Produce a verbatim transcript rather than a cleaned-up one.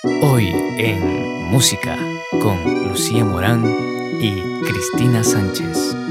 Hoy en Música con Lucía Morán y Cristina Sánchez.